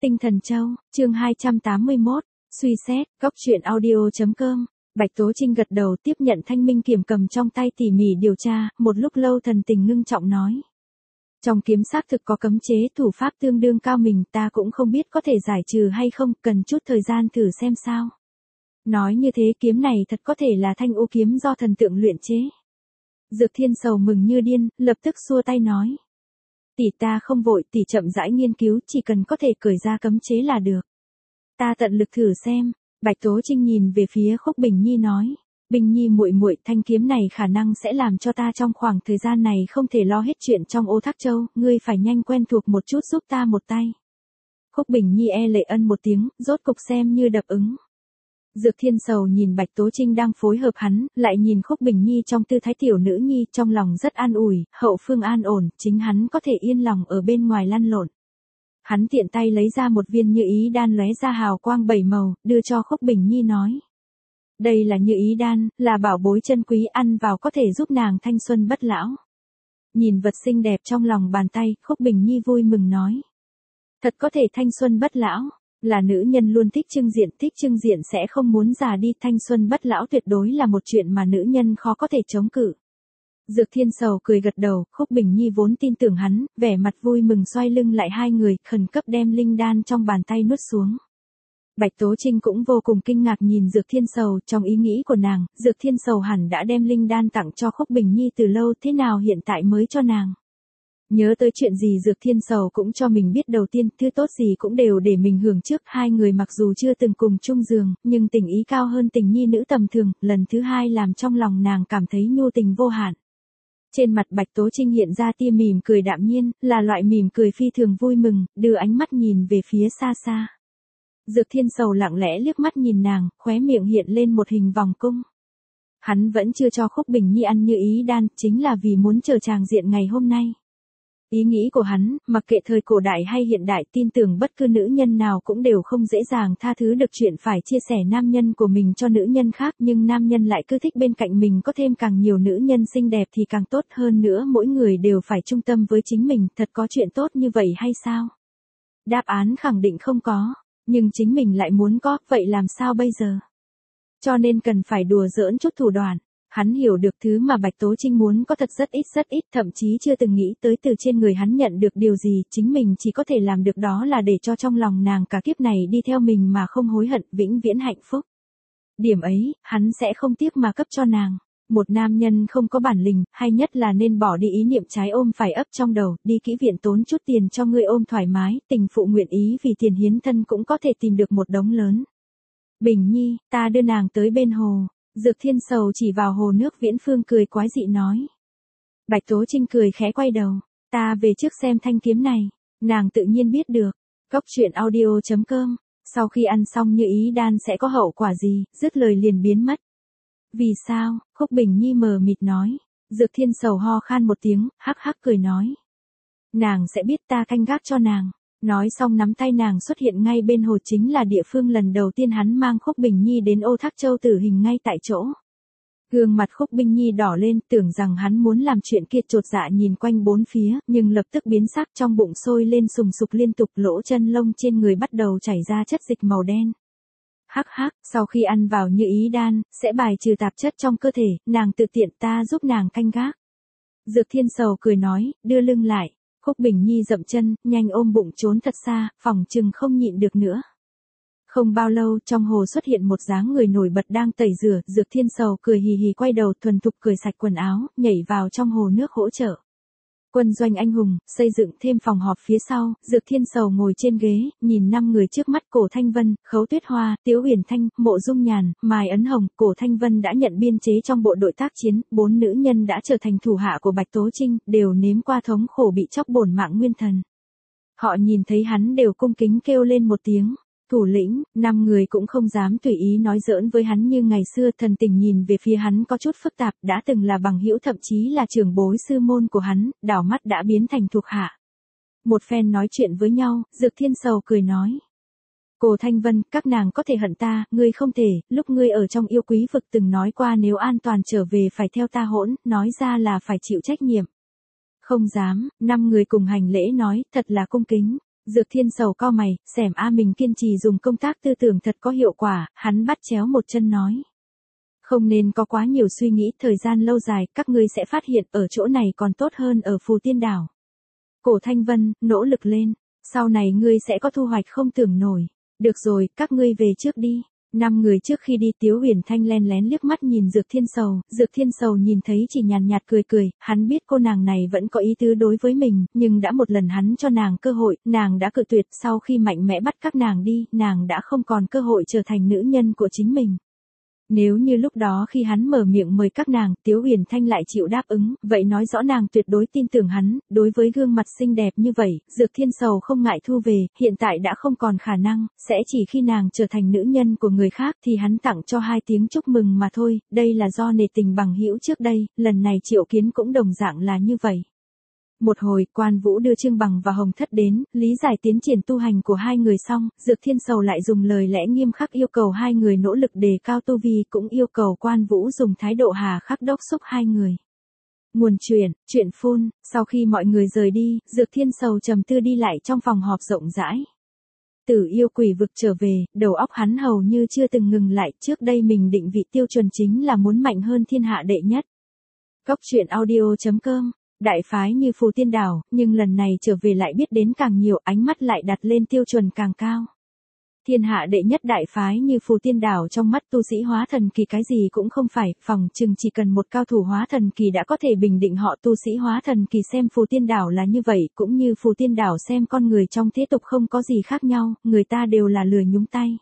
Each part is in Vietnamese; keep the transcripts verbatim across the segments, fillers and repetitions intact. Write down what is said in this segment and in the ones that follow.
Tinh Thần Châu, chương hai trăm tám mươi mốt, suy xét, góc truyện audio.com. Bạch Tố Trinh gật đầu tiếp nhận thanh minh kiểm cầm trong tay tỉ mỉ điều tra, một lúc lâu thần tình ngưng trọng nói. Trong kiếm xác thực có cấm chế thủ pháp tương đương cao mình, ta cũng không biết có thể giải trừ hay không, cần chút thời gian thử xem sao. Nói như thế kiếm này thật có thể là thanh ô kiếm do thần tượng luyện chế. Dược Thiên Sầu mừng như điên, lập tức xua tay nói. Tỷ ta không vội, tỷ chậm rãi nghiên cứu, chỉ cần có thể cởi ra cấm chế là được. Ta tận lực thử xem. Bạch Tố Trinh nhìn về phía Khúc Bình Nhi nói, Bình Nhi muội muội, thanh kiếm này khả năng sẽ làm cho ta trong khoảng thời gian này không thể lo hết chuyện trong Ô Thác Châu, ngươi phải nhanh quen thuộc một chút giúp ta một tay. Khúc Bình Nhi e lệ ân một tiếng, rốt cục xem như đáp ứng. Dược Thiên Sầu nhìn Bạch Tố Trinh đang phối hợp hắn, lại nhìn Khúc Bình Nhi trong tư thái tiểu nữ nhi, trong lòng rất an ủi, hậu phương an ổn, chính hắn có thể yên lòng ở bên ngoài lăn lộn. Hắn tiện tay lấy ra một viên như ý đan lóe ra hào quang bảy màu, đưa cho Khúc Bình Nhi nói. Đây là như ý đan, là bảo bối chân quý, ăn vào có thể giúp nàng thanh xuân bất lão. Nhìn vật xinh đẹp trong lòng bàn tay, Khúc Bình Nhi vui mừng nói. Thật có thể thanh xuân bất lão, là nữ nhân luôn thích trưng diện, thích trưng diện sẽ không muốn già đi, thanh xuân bất lão tuyệt đối là một chuyện mà nữ nhân khó có thể chống cự. Dược Thiên Sầu cười gật đầu, Khúc Bình Nhi vốn tin tưởng hắn, vẻ mặt vui mừng xoay lưng lại hai người, khẩn cấp đem linh đan trong bàn tay nuốt xuống. Bạch Tố Trinh cũng vô cùng kinh ngạc nhìn Dược Thiên Sầu, trong ý nghĩ của nàng, Dược Thiên Sầu hẳn đã đem linh đan tặng cho Khúc Bình Nhi từ lâu, thế nào hiện tại mới cho nàng. Nhớ tới chuyện gì Dược Thiên Sầu cũng cho mình biết đầu tiên, thứ tốt gì cũng đều để mình hưởng trước, hai người mặc dù chưa từng cùng chung giường, nhưng tình ý cao hơn tình nhi nữ tầm thường, lần thứ hai làm trong lòng nàng cảm thấy nhu tình vô hạn. Trên mặt Bạch Tố Trinh hiện ra tia mỉm cười đạm nhiên, là loại mỉm cười phi thường vui mừng, đưa ánh mắt nhìn về phía xa xa. Dược Thiên Sầu lặng lẽ liếc mắt nhìn nàng, khóe miệng hiện lên một hình vòng cung. Hắn vẫn chưa cho Khúc Bình Nhi ăn như ý đan, chính là vì muốn chờ tràng diện ngày hôm nay. Ý nghĩ của hắn, mặc kệ thời cổ đại hay hiện đại, tin tưởng bất cứ nữ nhân nào cũng đều không dễ dàng tha thứ được chuyện phải chia sẻ nam nhân của mình cho nữ nhân khác, nhưng nam nhân lại cứ thích bên cạnh mình có thêm càng nhiều nữ nhân xinh đẹp thì càng tốt, hơn nữa mỗi người đều phải trung tâm với chính mình, thật có chuyện tốt như vậy hay sao? Đáp án khẳng định không có, nhưng chính mình lại muốn có, vậy làm sao bây giờ? Cho nên cần phải đùa giỡn chút thủ đoạn. Hắn hiểu được thứ mà Bạch Tố Trinh muốn có thật rất ít rất ít, thậm chí chưa từng nghĩ tới từ trên người hắn nhận được điều gì, chính mình chỉ có thể làm được đó là để cho trong lòng nàng cả kiếp này đi theo mình mà không hối hận, vĩnh viễn hạnh phúc. Điểm ấy, hắn sẽ không tiếc mà cấp cho nàng. Một nam nhân không có bản lĩnh, hay nhất là nên bỏ đi ý niệm trái ôm phải ấp trong đầu, đi kỹ viện tốn chút tiền cho ngươi ôm thoải mái, tình phụ nguyện ý vì tiền hiến thân cũng có thể tìm được một đống lớn. Bình Nhi, ta đưa nàng tới bên hồ. Dược Thiên Sầu chỉ vào hồ nước viễn phương cười quái dị nói. Bạch Tố Trinh cười khẽ quay đầu, ta về trước xem thanh kiếm này, nàng tự nhiên biết được. Góc truyện audio.com, sau khi ăn xong như ý đan sẽ có hậu quả gì, dứt lời liền biến mất. Vì sao, Khúc Bình Nhi mờ mịt nói. Dược Thiên Sầu ho khan một tiếng, hắc hắc cười nói. Nàng sẽ biết ta canh gác cho nàng. Nói xong nắm tay nàng xuất hiện ngay bên hồ, chính là địa phương lần đầu tiên hắn mang Khúc Bình Nhi đến Ô Thác Châu tử hình ngay tại chỗ. Gương mặt Khúc Bình Nhi đỏ lên, tưởng rằng hắn muốn làm chuyện kia, chột dạ nhìn quanh bốn phía, nhưng lập tức biến sắc, trong bụng sôi lên sùng sục liên tục, lỗ chân lông trên người bắt đầu chảy ra chất dịch màu đen. Hắc hắc, sau khi ăn vào như ý đan, sẽ bài trừ tạp chất trong cơ thể, nàng tự tiện, ta giúp nàng canh gác. Dược Thiên Sầu cười nói, đưa lưng lại. Khúc Bình Nhi dậm chân, nhanh ôm bụng trốn thật xa, phòng chừng không nhịn được nữa. Không bao lâu, trong hồ xuất hiện một dáng người nổi bật đang tẩy rửa, Dược Thiên Sầu cười hì hì quay đầu, thuần thục cởi sạch quần áo, nhảy vào trong hồ nước hỗ trợ. Quân doanh anh hùng, xây dựng thêm phòng họp phía sau, Dược Thiên Sầu ngồi trên ghế, nhìn năm người trước mắt, Cổ Thanh Vân, Khấu Tuyết Hoa, Tiếu Huyền Thanh, Mộ Dung Nhàn, Mai Ấn Hồng. Cổ Thanh Vân đã nhận biên chế trong bộ đội tác chiến, bốn nữ nhân đã trở thành thủ hạ của Bạch Tố Trinh, đều nếm qua thống khổ bị chóc bổn mạng nguyên thần. Họ nhìn thấy hắn đều cung kính kêu lên một tiếng. Thủ lĩnh, năm người cũng không dám tùy ý nói giỡn với hắn như ngày xưa, thần tình nhìn về phía hắn có chút phức tạp, đã từng là bằng hữu thậm chí là trưởng bối sư môn của hắn, đảo mắt đã biến thành thuộc hạ. Một phen nói chuyện với nhau, Dược Thiên Sầu cười nói. Cổ Thanh Vân, các nàng có thể hận ta, ngươi không thể, lúc ngươi ở trong yêu quý vực từng nói qua nếu an toàn trở về phải theo ta hỗn, nói ra là phải chịu trách nhiệm. Không dám, năm người cùng hành lễ nói, thật là cung kính. Dược Thiên Sầu cau mày, xẻm a mình kiên trì dùng công tác tư tưởng thật có hiệu quả, hắn bắt chéo một chân nói. Không nên có quá nhiều suy nghĩ, thời gian lâu dài, các ngươi sẽ phát hiện ở chỗ này còn tốt hơn ở Phù Tiên Đảo. Cổ Thanh Vân, nỗ lực lên, sau này ngươi sẽ có thu hoạch không tưởng nổi. Được rồi, các ngươi về trước đi. Năm người trước khi đi Tiếu Huyền Thanh len lén liếc mắt nhìn Dược Thiên Sầu, Dược Thiên Sầu nhìn thấy chỉ nhàn nhạt cười cười, hắn biết cô nàng này vẫn có ý tứ đối với mình, nhưng đã một lần hắn cho nàng cơ hội, nàng đã cự tuyệt, sau khi mạnh mẽ bắt các nàng đi, nàng đã không còn cơ hội trở thành nữ nhân của chính mình. Nếu như lúc đó khi hắn mở miệng mời các nàng, Tiếu Huyền Thanh lại chịu đáp ứng, vậy nói rõ nàng tuyệt đối tin tưởng hắn, đối với gương mặt xinh đẹp như vậy, Dược Thiên Sầu không ngại thu về, hiện tại đã không còn khả năng, sẽ chỉ khi nàng trở thành nữ nhân của người khác thì hắn tặng cho hai tiếng chúc mừng mà thôi, đây là do nề tình bằng hữu trước đây, lần này Triệu Kiến cũng đồng dạng là như vậy. Một hồi, Quan Vũ đưa Trương Bằng và Hồng Thất đến, lý giải tiến triển tu hành của hai người xong, Dược Thiên Sầu lại dùng lời lẽ nghiêm khắc yêu cầu hai người nỗ lực đề cao tu vi, cũng yêu cầu Quan Vũ dùng thái độ hà khắc đốc thúc hai người. Nguồn chuyện, chuyện phun, sau khi mọi người rời đi, Dược Thiên Sầu trầm tư đi lại trong phòng họp rộng rãi. Tử yêu quỷ vực trở về, đầu óc hắn hầu như chưa từng ngừng lại, trước đây mình định vị tiêu chuẩn chính là muốn mạnh hơn thiên hạ đệ nhất. Góc chuyện audio chấm com Đại phái như Phù Tiên Đảo, nhưng lần này trở về lại biết đến càng nhiều, ánh mắt lại đặt lên tiêu chuẩn càng cao. Thiên hạ đệ nhất đại phái như Phù Tiên Đảo trong mắt tu sĩ hóa thần kỳ cái gì cũng không phải, phòng chừng chỉ cần một cao thủ hóa thần kỳ đã có thể bình định họ. Tu sĩ hóa thần kỳ xem Phù Tiên Đảo là như vậy, cũng như Phù Tiên Đảo xem con người trong thế tục không có gì khác nhau, người ta đều là lười nhúng tay.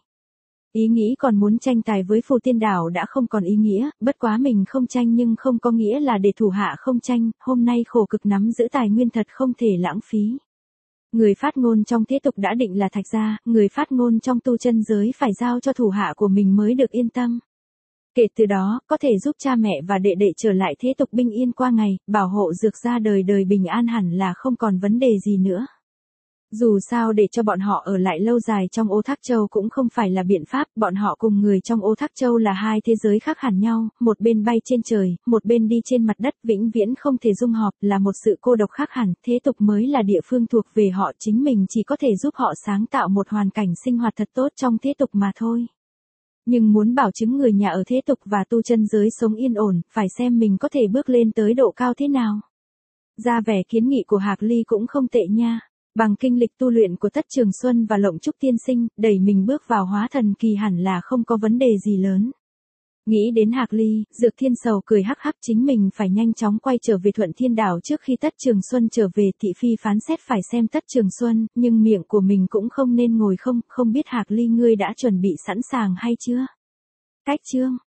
Ý nghĩ còn muốn tranh tài với Phù Tiên Đảo đã không còn ý nghĩa, bất quá mình không tranh nhưng không có nghĩa là để thủ hạ không tranh, hôm nay khổ cực nắm giữ tài nguyên thật không thể lãng phí. Người phát ngôn trong thế tục đã định là Thạch Gia, người phát ngôn trong tu chân giới phải giao cho thủ hạ của mình mới được yên tâm. Kể từ đó, có thể giúp cha mẹ và đệ đệ trở lại thế tục bình yên qua ngày, bảo hộ Dược gia đời đời bình an hẳn là không còn vấn đề gì nữa. Dù sao để cho bọn họ ở lại lâu dài trong Ô Thác Châu cũng không phải là biện pháp, bọn họ cùng người trong Ô Thác Châu là hai thế giới khác hẳn nhau, một bên bay trên trời, một bên đi trên mặt đất, vĩnh viễn không thể dung họp, là một sự cô độc khác hẳn, thế tục mới là địa phương thuộc về họ, chính mình chỉ có thể giúp họ sáng tạo một hoàn cảnh sinh hoạt thật tốt trong thế tục mà thôi. Nhưng muốn bảo chứng người nhà ở thế tục và tu chân giới sống yên ổn, phải xem mình có thể bước lên tới độ cao thế nào. Ra vẻ kiến nghị của Hạc Ly cũng không tệ nha. Bằng kinh lịch tu luyện của Tất Trường Xuân và Lộng Trúc tiên sinh, đẩy mình bước vào hóa thần kỳ hẳn là không có vấn đề gì lớn. Nghĩ đến Hạc Ly, Dược Thiên Sầu cười hắc hắc, chính mình phải nhanh chóng quay trở về Thuận Thiên Đảo trước khi Tất Trường Xuân trở về. Thị phi phán xét phải xem Tất Trường Xuân, nhưng miệng của mình cũng không nên ngồi không, không biết Hạc Ly ngươi đã chuẩn bị sẵn sàng hay chưa? Cách chương